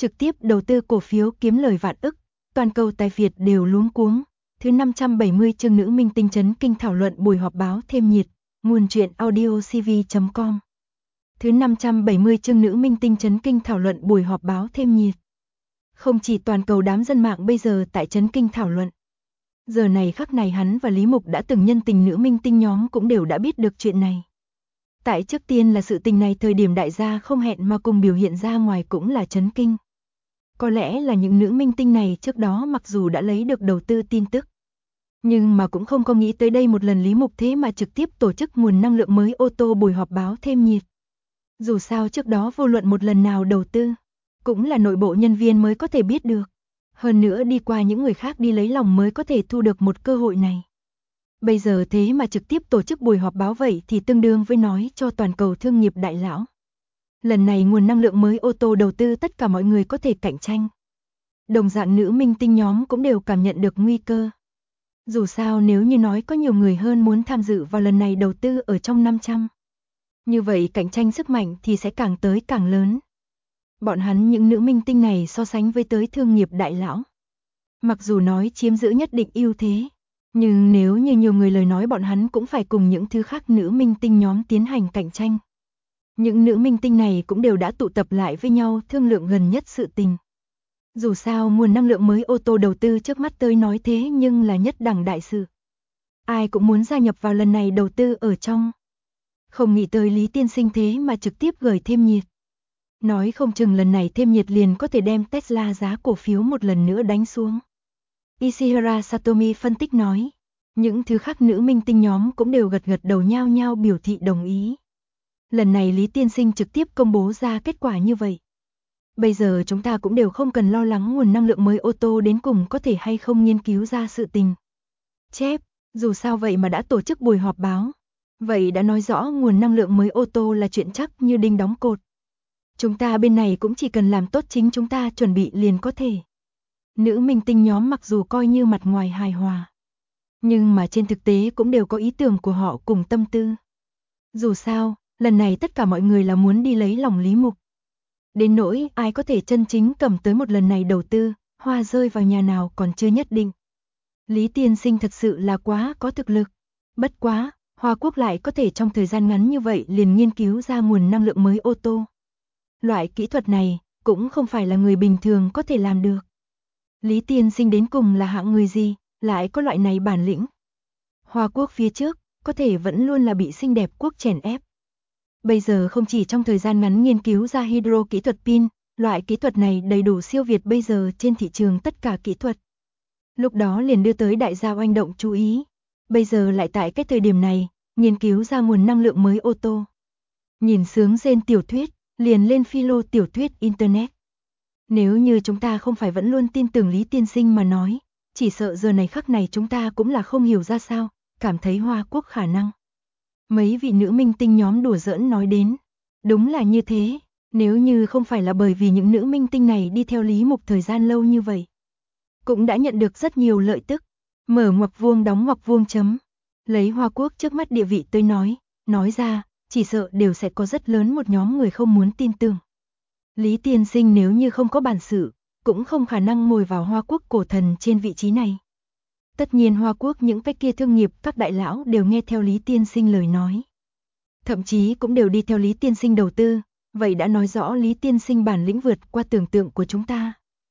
trực tiếp đầu tư cổ phiếu kiếm lời vạn ức, toàn cầu tài Việt đều luống cuống. Thứ 570 chương nữ minh tinh chấn kinh thảo luận buổi họp báo thêm nhiệt, nguồn truyện audiocv.com. Thứ 570 chương nữ minh tinh chấn kinh thảo luận buổi họp báo thêm nhiệt. Không chỉ toàn cầu đám dân mạng bây giờ tại chấn kinh thảo luận. Giờ này khắc này hắn và Lý Mục đã từng nhân tình nữ minh tinh nhóm cũng đều đã biết được chuyện này. Tại trước tiên là sự tình này thời điểm đại gia không hẹn mà cùng biểu hiện ra ngoài cũng là chấn kinh. Có lẽ là những nữ minh tinh này trước đó mặc dù đã lấy được đầu tư tin tức, nhưng mà cũng không có nghĩ tới đây một lần Lý Mục thế mà trực tiếp tổ chức nguồn năng lượng mới ô tô buổi họp báo thêm nhiệt. Dù sao trước đó vô luận một lần nào đầu tư, cũng là nội bộ nhân viên mới có thể biết được. Hơn nữa đi qua những người khác đi lấy lòng mới có thể thu được một cơ hội này. Bây giờ thế mà trực tiếp tổ chức buổi họp báo vậy thì tương đương với nói cho toàn cầu thương nghiệp đại lão. Lần này nguồn năng lượng mới ô tô đầu tư tất cả mọi người có thể cạnh tranh. Đồng dạng nữ minh tinh nhóm cũng đều cảm nhận được nguy cơ. Dù sao nếu như nói có nhiều người hơn muốn tham dự vào lần này đầu tư ở trong 500. Như vậy cạnh tranh sức mạnh thì sẽ càng tới càng lớn. Bọn hắn những nữ minh tinh này so sánh với tới thương nghiệp đại lão. Mặc dù nói chiếm giữ nhất định ưu thế, nhưng nếu như nhiều người lời nói bọn hắn cũng phải cùng những thứ khác nữ minh tinh nhóm tiến hành cạnh tranh. Những nữ minh tinh này cũng đều đã tụ tập lại với nhau thương lượng gần nhất sự tình. Dù sao nguồn năng lượng mới ô tô đầu tư trước mắt tới nói thế nhưng là nhất đẳng đại sự. Ai cũng muốn gia nhập vào lần này đầu tư ở trong. Không nghĩ tới Lý Tiên Sinh thế mà trực tiếp gửi thêm nhiệt. Nói không chừng lần này thêm nhiệt liền có thể đem Tesla giá cổ phiếu một lần nữa đánh xuống. Ishihara Satomi phân tích nói. Những thứ khác nữ minh tinh nhóm cũng đều gật gật đầu nhao nhao biểu thị đồng ý. Lần này Lý Tiên Sinh trực tiếp công bố ra kết quả như vậy. Bây giờ chúng ta cũng đều không cần lo lắng nguồn năng lượng mới ô tô đến cùng có thể hay không nghiên cứu ra sự tình. Chép, dù sao vậy mà đã tổ chức buổi họp báo. Vậy đã nói rõ nguồn năng lượng mới ô tô là chuyện chắc như đinh đóng cột. Chúng ta bên này cũng chỉ cần làm tốt chính chúng ta chuẩn bị liền có thể. Nữ minh tinh nhóm mặc dù coi như mặt ngoài hài hòa, nhưng mà trên thực tế cũng đều có ý tưởng của họ cùng tâm tư. Dù sao, lần này tất cả mọi người là muốn đi lấy lòng Lý Mục. Đến nỗi ai có thể chân chính cầm tới một lần này đầu tư, hoa rơi vào nhà nào còn chưa nhất định. Lý Tiên Sinh thật sự là quá có thực lực. Bất quá, Hoa Quốc lại có thể trong thời gian ngắn như vậy liền nghiên cứu ra nguồn năng lượng mới ô tô. Loại kỹ thuật này cũng không phải là người bình thường có thể làm được. Lý Tiên Sinh đến cùng là hạng người gì, lại có loại này bản lĩnh. Hoa Quốc phía trước, có thể vẫn luôn là bị xinh đẹp quốc chèn ép. Bây giờ không chỉ trong thời gian ngắn nghiên cứu ra hydro kỹ thuật pin, loại kỹ thuật này đầy đủ siêu việt bây giờ trên thị trường tất cả kỹ thuật. Lúc đó liền đưa tới đại gia oanh động chú ý. Bây giờ lại tại cái thời điểm này, nghiên cứu ra nguồn năng lượng mới ô tô. Nhìn sướng rên tiểu thuyết, liền lên philo tiểu thuyết Internet. Nếu như chúng ta không phải vẫn luôn tin tưởng Lý Tiên Sinh mà nói, chỉ sợ giờ này khắc này chúng ta cũng là không hiểu ra sao, cảm thấy Hoa Quốc khả năng. Mấy vị nữ minh tinh nhóm đùa giỡn nói đến. Đúng là như thế, nếu như không phải là bởi vì những nữ minh tinh này đi theo Lý Mục thời gian lâu như vậy, cũng đã nhận được rất nhiều lợi tức. Mở ngoặc vuông đóng ngoặc vuông chấm. Lấy Hoa Quốc trước mắt địa vị tới nói ra, chỉ sợ đều sẽ có rất lớn một nhóm người không muốn tin tưởng. Lý Tiên Sinh nếu như không có bản sự, cũng không khả năng ngồi vào Hoa Quốc cổ thần trên vị trí này. Tất nhiên Hoa Quốc những cái kia thương nghiệp các đại lão đều nghe theo Lý Tiên Sinh lời nói. Thậm chí cũng đều đi theo Lý Tiên Sinh đầu tư, vậy đã nói rõ Lý Tiên Sinh bản lĩnh vượt qua tưởng tượng của chúng ta.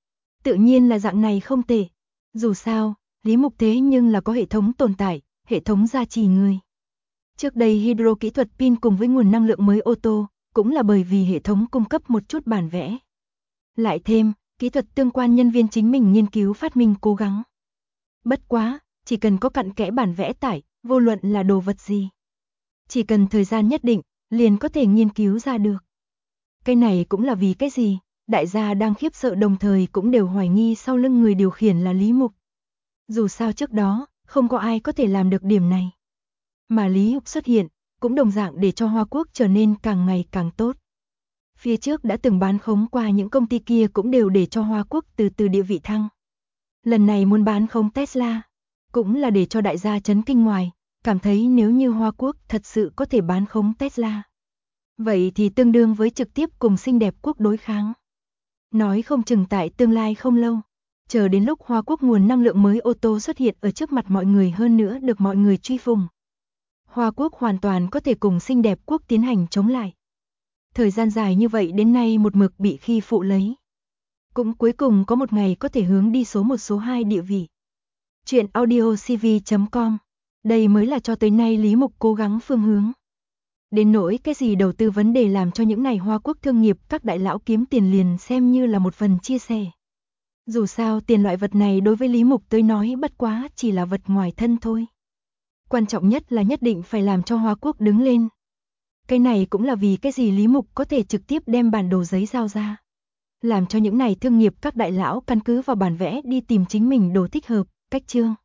Tự nhiên là dạng này không tệ. Dù sao, Lý Mục thế nhưng là có hệ thống tồn tại, hệ thống gia trì người. Trước đây hydro kỹ thuật pin cùng với nguồn năng lượng mới ô tô, cũng là bởi vì hệ thống cung cấp một chút bản vẽ. Lại thêm, kỹ thuật tương quan nhân viên chính mình nghiên cứu phát minh cố gắng. Bất quá, chỉ cần có cặn kẽ bản vẽ tải, vô luận là đồ vật gì. Chỉ cần thời gian nhất định, liền có thể nghiên cứu ra được. Cái này cũng là vì cái gì, đại gia đang khiếp sợ đồng thời cũng đều hoài nghi sau lưng người điều khiển là Lý Mục. Dù sao trước đó, không có ai có thể làm được điểm này. Mà Lý Mục xuất hiện, cũng đồng dạng để cho Hoa Quốc trở nên càng ngày càng tốt. Phía trước đã từng bán khống qua những công ty kia cũng đều để cho Hoa Quốc từ từ địa vị thăng. Lần này muốn bán khống Tesla, cũng là để cho đại gia chấn kinh ngoài, cảm thấy nếu như Hoa Quốc thật sự có thể bán khống Tesla. Vậy thì tương đương với trực tiếp cùng xinh đẹp quốc đối kháng. Nói không chừng tại tương lai không lâu, chờ đến lúc Hoa Quốc nguồn năng lượng mới ô tô xuất hiện ở trước mặt mọi người hơn nữa được mọi người truy phùng. Hoa Quốc hoàn toàn có thể cùng xinh đẹp quốc tiến hành chống lại. Thời gian dài như vậy đến nay một mực bị khi phụ lấy. Cũng cuối cùng có một ngày có thể hướng đi số 1 số 2 địa vị. Chuyện audiocv.com. Đây mới là cho tới nay Lý Mục cố gắng phương hướng. Đến nỗi cái gì đầu tư vấn đề làm cho những này Hoa Quốc thương nghiệp các đại lão kiếm tiền liền xem như là một phần chia sẻ. Dù sao tiền loại vật này đối với Lý Mục tới nói bất quá chỉ là vật ngoài thân thôi. Quan trọng nhất là nhất định phải làm cho Hoa Quốc đứng lên. Cái này cũng là vì cái gì Lý Mục có thể trực tiếp đem bản đồ giấy giao ra. Làm cho những này thương nghiệp các đại lão căn cứ vào bản vẽ đi tìm chính mình đồ thích hợp, cách chương.